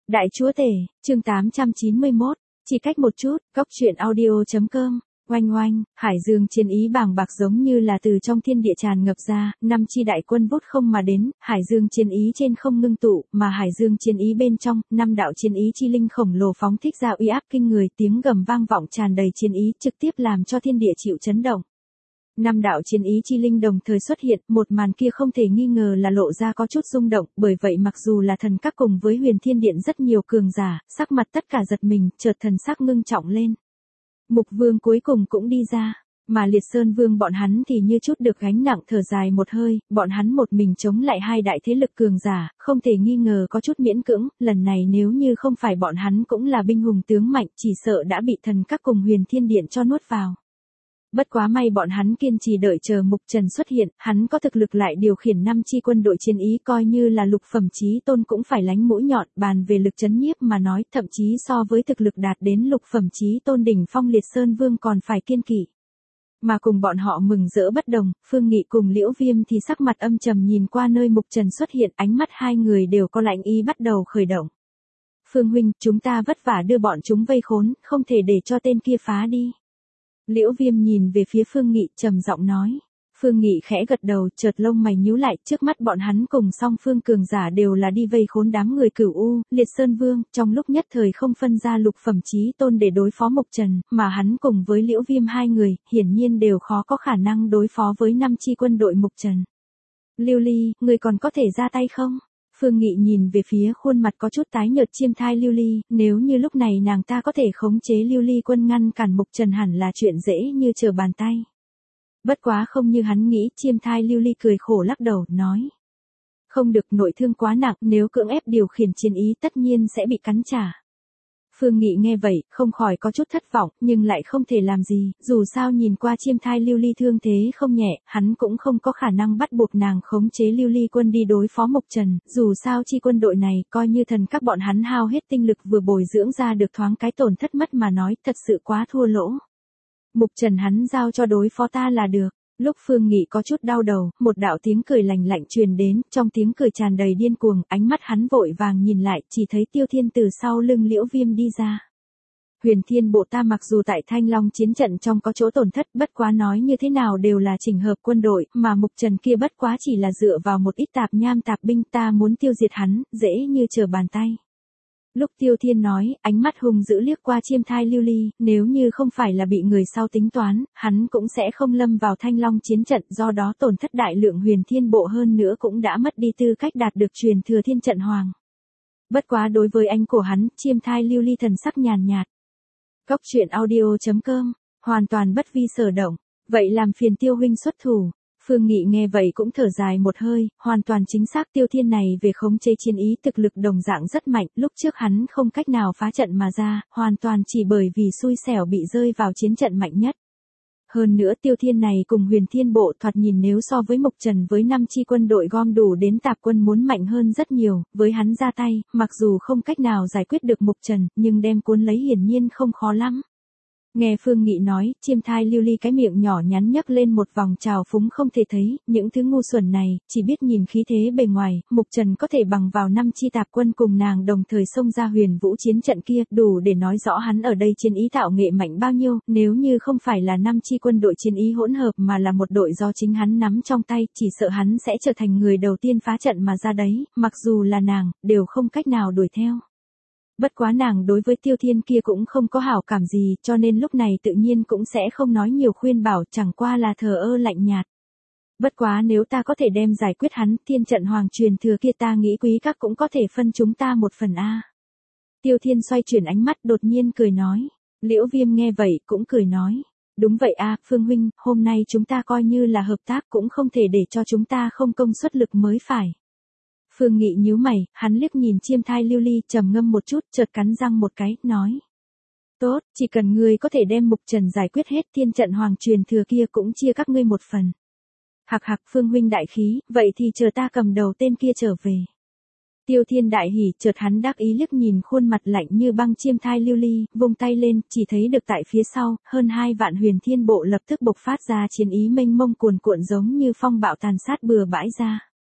Đại chúa tể, chương 891, chỉ cách một chút, góc truyện audio.com. Oanh oanh, hải dương chiến ý bàng bạc giống như là từ trong thiên địa tràn ngập ra, năm chi đại quân vút không mà đến, hải dương chiến ý trên không ngưng tụ, mà hải dương chiến ý bên trong, năm đạo chiến ý chi linh khổng lồ phóng thích ra uy áp kinh người, tiếng gầm vang vọng tràn đầy chiến ý, trực tiếp làm cho thiên địa chịu chấn động. Năm đạo chiến ý chi linh đồng thời xuất hiện, một màn kia không thể nghi ngờ là lộ ra có chút rung động, bởi vậy mặc dù là thần các cùng với huyền thiên điện rất nhiều cường giả, sắc mặt tất cả giật mình, chợt thần sắc ngưng trọng lên. Mục vương cuối cùng cũng đi ra, mà liệt sơn vương bọn hắn thì như chút được gánh nặng thở dài một hơi, bọn hắn một mình chống lại hai đại thế lực cường giả, không thể nghi ngờ có chút miễn cưỡng, lần này nếu như không phải bọn hắn cũng là binh hùng tướng mạnh, chỉ sợ đã bị thần các cùng huyền thiên điện cho nuốt vào. Bất quá may bọn hắn kiên trì đợi chờ Mục Trần xuất hiện, hắn có thực lực lại điều khiển năm chi quân đội chiến ý coi như là lục phẩm chí tôn cũng phải lánh mũi nhọn, bàn về lực chấn nhiếp mà nói, thậm chí so với thực lực đạt đến lục phẩm chí tôn đỉnh phong liệt sơn vương còn phải kiên kỵ. Mà cùng bọn họ mừng rỡ bất đồng, Phương Nghị cùng Liễu Viêm thì sắc mặt âm trầm nhìn qua nơi Mục Trần xuất hiện, ánh mắt hai người đều có lạnh ý bắt đầu khởi động. Phương huynh, chúng ta vất vả đưa bọn chúng vây khốn, không thể để cho tên kia phá đi. Liễu Viêm nhìn về phía Phương Nghị trầm giọng nói. Phương Nghị khẽ gật đầu, chợt lông mày nhíu lại, trước mắt bọn hắn cùng song phương cường giả đều là đi vây khốn đám người Cửu U, Liệt Sơn Vương, trong lúc nhất thời không phân ra lục phẩm chí tôn để đối phó Mục Trần, mà hắn cùng với Liễu Viêm hai người, hiển nhiên đều khó có khả năng đối phó với năm chi quân đội Mục Trần. Lưu Ly, người còn có thể ra tay không? Phương Nghị nhìn về phía khuôn mặt có chút tái nhợt Chiêm Thai Lưu Ly, nếu như lúc này nàng ta có thể khống chế Lưu Ly quân ngăn cản Mục Trần hẳn là chuyện dễ như trở bàn tay. Bất quá không như hắn nghĩ, Chiêm Thai Lưu Ly cười khổ lắc đầu, nói. Không được, nội thương quá nặng, nếu cưỡng ép điều khiển chiến ý tất nhiên sẽ bị cắn trả. Phương Nghị nghe vậy, không khỏi có chút thất vọng, nhưng lại không thể làm gì, dù sao nhìn qua Chiêm Thai Lưu Ly thương thế không nhẹ, hắn cũng không có khả năng bắt buộc nàng khống chế Lưu Ly quân đi đối phó Mục Trần, dù sao chi quân đội này, coi như thần các bọn hắn hao hết tinh lực vừa bồi dưỡng ra được thoáng cái tổn thất mất mà nói, thật sự quá thua lỗ. Mục Trần hắn giao cho đối phó ta là được. Lúc Phương Nghị có chút đau đầu, một đạo tiếng cười lành lạnh truyền đến, trong tiếng cười tràn đầy điên cuồng, ánh mắt hắn vội vàng nhìn lại, chỉ thấy Tiêu Thiên từ sau lưng Liễu Viêm đi ra. Huyền Thiên bộ ta mặc dù tại Thanh Long chiến trận trong có chỗ tổn thất, bất quá nói như thế nào đều là chỉnh hợp quân đội, mà Mục Trần kia bất quá chỉ là dựa vào một ít tạp nham tạp binh, ta muốn tiêu diệt hắn, dễ như trở bàn tay. Lúc Tiêu Thiên nói, ánh mắt hung dữ liếc qua Chiêm Thai Lưu Ly, nếu như không phải là bị người sau tính toán, hắn cũng sẽ không lâm vào Thanh Long chiến trận, do đó tổn thất đại lượng huyền thiên bộ hơn nữa cũng đã mất đi tư cách đạt được truyền thừa thiên trận hoàng. Bất quá đối với anh của hắn, Chiêm Thai Lưu Ly thần sắc nhàn nhạt. Góc truyện audio.com, hoàn toàn bất vi sở động, vậy làm phiền Tiêu huynh xuất thủ. Phương Nghị nghe vậy cũng thở dài một hơi, hoàn toàn chính xác Tiêu Thiên này về khống chế chiến ý thực lực đồng dạng rất mạnh, lúc trước hắn không cách nào phá trận mà ra, hoàn toàn chỉ bởi vì xui xẻo bị rơi vào chiến trận mạnh nhất. Hơn nữa Tiêu Thiên này cùng huyền thiên bộ thoạt nhìn nếu so với Mục Trần với 5 chi quân đội gom đủ đến tạp quân muốn mạnh hơn rất nhiều, với hắn ra tay, mặc dù không cách nào giải quyết được Mục Trần, nhưng đem cuốn lấy hiển nhiên không khó lắm. Nghe Phương Nghị nói, Chiêm Thai Lưu Ly cái miệng nhỏ nhắn nhấc lên một vòng trào phúng không thể thấy, những thứ ngu xuẩn này, chỉ biết nhìn khí thế bề ngoài, Mục Trần có thể bằng vào 5 chi tạp quân cùng nàng đồng thời xông ra huyền vũ chiến trận kia, đủ để nói rõ hắn ở đây chiến ý tạo nghệ mạnh bao nhiêu, nếu như không phải là 5 chi quân đội chiến ý hỗn hợp mà là một đội do chính hắn nắm trong tay, chỉ sợ hắn sẽ trở thành người đầu tiên phá trận mà ra đấy, mặc dù là nàng, đều không cách nào đuổi theo. Bất quá nàng đối với Tiêu Thiên kia cũng không có hảo cảm gì, cho nên lúc này tự nhiên cũng sẽ không nói nhiều khuyên bảo, chẳng qua là thờ ơ lạnh nhạt. Bất quá nếu ta có thể đem giải quyết hắn, thiên trận hoàng truyền thừa kia ta nghĩ quý các cũng có thể phân chúng ta một phần a. Tiêu Thiên xoay chuyển ánh mắt đột nhiên cười nói. Liễu Viêm nghe vậy cũng cười nói. Đúng vậy a, Phương huynh, hôm nay chúng ta coi như là hợp tác cũng không thể để cho chúng ta không công suất lực mới phải. Phương Nghị nhíu mày, hắn liếc nhìn Chiêm Thai Lưu Ly trầm ngâm một chút, chợt cắn răng một cái, nói. Tốt, chỉ cần ngươi có thể đem Mục Trần giải quyết hết thiên trận hoàng truyền thừa kia cũng chia các ngươi một phần. Hạc hạc Phương huynh đại khí, vậy thì chờ ta cầm đầu tên kia trở về. Tiêu Thiên đại hỉ, chợt hắn đắc ý liếc nhìn khuôn mặt lạnh như băng Chiêm Thai Lưu Ly, vung tay lên, chỉ thấy được tại phía sau, hơn 2 vạn huyền thiên bộ lập tức bộc phát ra chiến ý mênh mông cuồn cuộn giống như phong bạo tàn sát bừa bãi ra.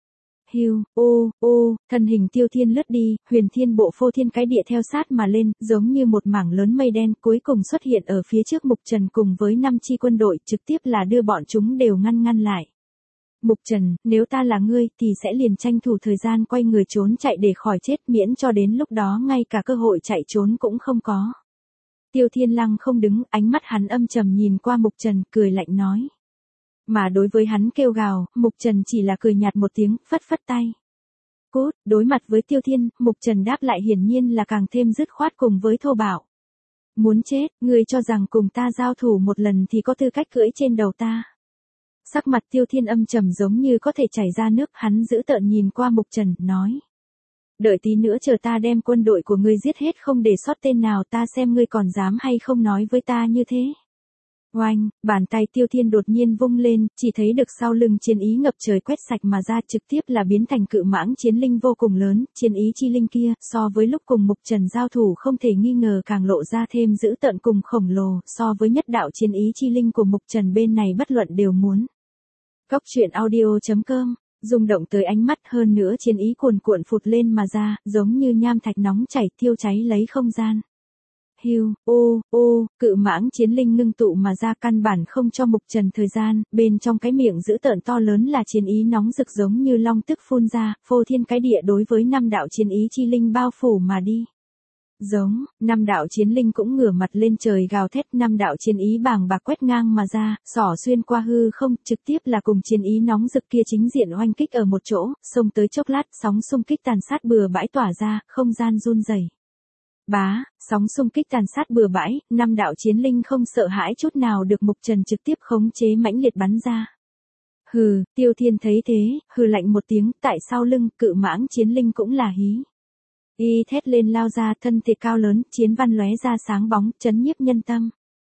Hiu, thân hình Tiêu Thiên lướt đi, huyền thiên bộ phô thiên cái địa theo sát mà lên, giống như một mảng lớn mây đen cuối cùng xuất hiện ở phía trước Mục Trần cùng với 5 chi quân đội trực tiếp là đưa bọn chúng đều ngăn lại. Mục Trần, nếu ta là ngươi thì sẽ liền tranh thủ thời gian quay người trốn chạy để khỏi chết miễn cho đến lúc đó ngay cả cơ hội chạy trốn cũng không có. Tiêu Thiên Lăng không đứng, ánh mắt hắn âm trầm nhìn qua Mục Trần, cười lạnh nói. Mà đối với hắn kêu gào, Mục Trần chỉ là cười nhạt một tiếng, phất phất tay. Cút, đối mặt với Tiêu Thiên, Mục Trần đáp lại hiển nhiên là càng thêm dứt khoát cùng với thô bạo. Muốn chết, ngươi cho rằng cùng ta giao thủ một lần thì có tư cách cưỡi trên đầu ta. Sắc mặt Tiêu Thiên âm trầm giống như có thể chảy ra nước, hắn dữ tợn nhìn qua Mục Trần, nói. Đợi tí nữa chờ ta đem quân đội của ngươi giết hết không để sót tên nào, ta xem ngươi còn dám hay không nói với ta như thế. Oanh, bàn tay Tiêu Thiên đột nhiên vung lên, chỉ thấy được sau lưng chiến ý ngập trời quét sạch mà ra, trực tiếp là biến thành cự mãng chiến linh vô cùng lớn, chiến ý chi linh kia, so với lúc cùng Mục Trần giao thủ không thể nghi ngờ càng lộ ra thêm dữ tợn cùng khổng lồ, so với nhất đạo chiến ý chi linh của Mục Trần bên này bất luận đều muốn. Góc truyện audio.com, rung động tới ánh mắt, hơn nữa chiến ý cuồn cuộn phụt lên mà ra, giống như nham thạch nóng chảy thiêu cháy lấy không gian. Hiu, cự mãng chiến linh ngưng tụ mà ra, căn bản không cho Mục Trần thời gian, bên trong cái miệng dữ tợn to lớn là chiến ý nóng rực giống như long tức phun ra, phô thiên cái địa đối với 5 đạo chiến ý chi linh bao phủ mà đi. Giống, 5 đạo chiến linh cũng ngửa mặt lên trời gào thét, 5 đạo chiến ý bàng bạc quét ngang mà ra, xỏ xuyên qua hư không, trực tiếp là cùng chiến ý nóng rực kia chính diện oanh kích ở một chỗ, xông tới chốc lát, sóng xung kích tàn sát bừa bãi tỏa ra, không gian run rẩy. Bá, sóng xung kích tàn sát bừa bãi, 5 đạo chiến linh không sợ hãi chút nào được Mục Trần trực tiếp khống chế mãnh liệt bắn ra. Hừ, Tiêu Thiên thấy thế, hừ lạnh một tiếng, tại sau lưng, cự mãng chiến linh cũng là hí. Y thét lên lao ra, thân thể cao lớn, chiến văn lóe ra sáng bóng, chấn nhiếp nhân tâm.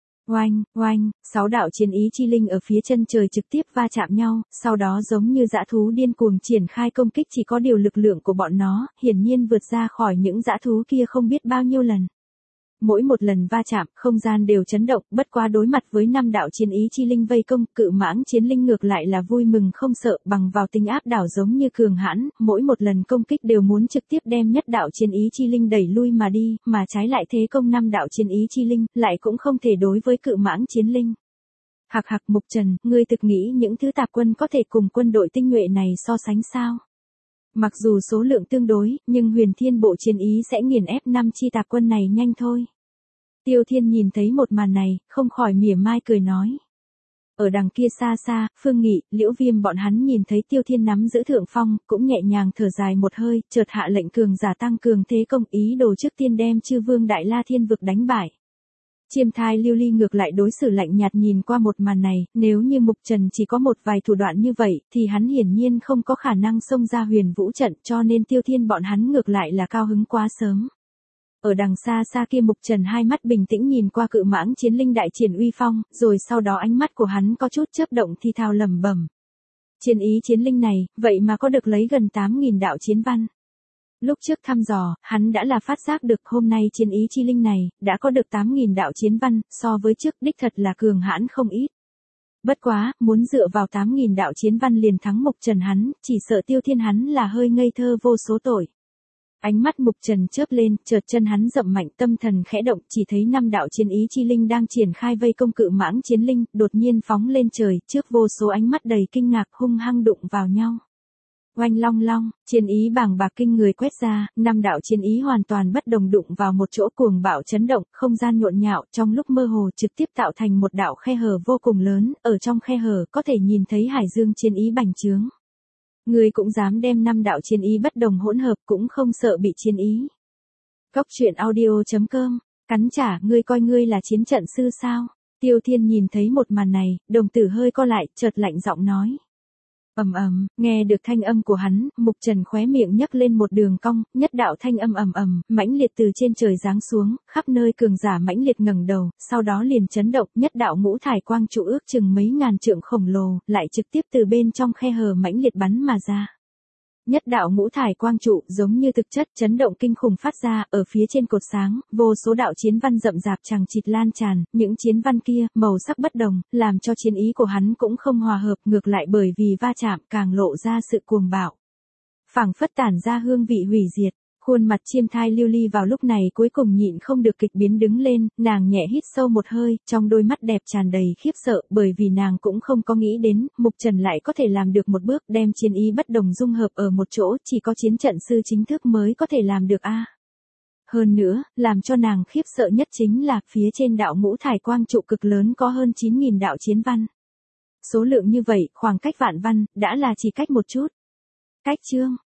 Oanh, 6 đạo chiến ý chi linh ở phía chân trời trực tiếp va chạm nhau, sau đó giống như dã thú điên cuồng triển khai công kích, chỉ có điều lực lượng của bọn nó, hiển nhiên vượt ra khỏi những dã thú kia không biết bao nhiêu lần. Mỗi một lần va chạm, không gian đều chấn động, bất quá đối mặt với 5 đạo chiến ý chi linh vây công, cự mãng chiến linh ngược lại là vui mừng không sợ, bằng vào tính áp đảo giống như cường hãn, mỗi một lần công kích đều muốn trực tiếp đem nhất đạo chiến ý chi linh đẩy lui mà đi, mà trái lại thế công 5 đạo chiến ý chi linh, lại cũng không thể đối với cự mãng chiến linh. Hạc Mục Trần, ngươi thực nghĩ những thứ tạp quân có thể cùng quân đội tinh nhuệ này so sánh sao? Mặc dù số lượng tương đối, nhưng huyền thiên bộ chiến ý sẽ nghiền ép 5 chi tạp quân này nhanh thôi. Tiêu Thiên nhìn thấy một màn này, không khỏi mỉa mai cười nói. Ở đằng kia xa xa, Phương Nghị, Liễu Viêm bọn hắn nhìn thấy Tiêu Thiên nắm giữ thượng phong, cũng nhẹ nhàng thở dài một hơi, chợt hạ lệnh cường giả tăng cường thế công, ý đồ trước tiên đem Chư Vương Đại La Thiên vực đánh bại. Chiêm Thai Lưu Ly ngược lại đối xử lạnh nhạt nhìn qua một màn này, nếu như Mục Trần chỉ có một vài thủ đoạn như vậy, thì hắn hiển nhiên không có khả năng xông ra huyền vũ trận, cho nên Tiêu Thiên bọn hắn ngược lại là cao hứng quá sớm. Ở đằng xa xa kia Mục Trần hai mắt bình tĩnh nhìn qua cự mãng chiến linh đại triển uy phong, rồi sau đó ánh mắt của hắn có chút chớp động thì thào lẩm bẩm. Chiến ý chiến linh này, vậy mà có được lấy gần 8.000 đạo chiến văn. Lúc trước thăm dò, hắn đã là phát giác được hôm nay chiến ý chi linh này, đã có được 8.000 đạo chiến văn, so với trước đích thật là cường hãn không ít. Bất quá, muốn dựa vào 8.000 đạo chiến văn liền thắng Mục Trần hắn, chỉ sợ Tiêu Thiên hắn là hơi ngây thơ vô số tội. Ánh mắt Mục Trần chớp lên, chợt chân hắn dậm mạnh, tâm thần khẽ động, chỉ thấy 5 đạo chiến ý chi linh đang triển khai vây công cự mãng chiến linh, đột nhiên phóng lên trời, trước vô số ánh mắt đầy kinh ngạc hung hăng đụng vào nhau. Oanh long long, chiến ý bàng bạc kinh người quét ra, 5 đạo chiến ý hoàn toàn bất đồng đụng vào một chỗ cuồng bạo chấn động, không gian nhộn nhạo, trong lúc mơ hồ trực tiếp tạo thành một đạo khe hở vô cùng lớn, ở trong khe hở có thể nhìn thấy hải dương chiến ý bành trướng. Ngươi cũng dám đem 5 đạo chiến ý bất đồng hỗn hợp, cũng không sợ bị chiến ý. Góc truyện audio.com, cắn trả, ngươi coi ngươi là chiến trận sư sao? Tiêu Thiên nhìn thấy một màn này, đồng tử hơi co lại, chợt lạnh giọng nói. Nghe được thanh âm của hắn, Mục Trần khóe miệng nhấc lên một đường cong, nhất đạo thanh âm mãnh liệt từ trên trời giáng xuống, khắp nơi cường giả mãnh liệt ngẩng đầu, sau đó liền chấn động, nhất đạo ngũ thải quang trụ ước chừng mấy ngàn trượng khổng lồ, lại trực tiếp từ bên trong khe hở mãnh liệt bắn mà ra. Nhất đạo ngũ thải quang trụ giống như thực chất chấn động kinh khủng phát ra, ở phía trên cột sáng, vô số đạo chiến văn rậm rạp chằng chịt lan tràn, những chiến văn kia, màu sắc bất đồng, làm cho chiến ý của hắn cũng không hòa hợp, ngược lại bởi vì va chạm càng lộ ra sự cuồng bạo. phảng phất tản ra hương vị hủy diệt. Khuôn mặt chiêm thai lưu ly vào lúc này cuối cùng nhịn không được kịch biến đứng lên, nàng nhẹ hít sâu một hơi, trong đôi mắt đẹp tràn đầy khiếp sợ, bởi vì nàng cũng không có nghĩ đến, Mục Trần lại có thể làm được một bước đem chiến ý bất đồng dung hợp ở một chỗ, chỉ có chiến trận sư chính thức mới có thể làm được a. Hơn nữa, làm cho nàng khiếp sợ nhất chính là, phía trên đạo ngũ thải quang trụ cực lớn có hơn 9.000 đạo chiến văn. Số lượng như vậy, khoảng cách vạn văn, đã là chỉ cách một chút. Cách chương.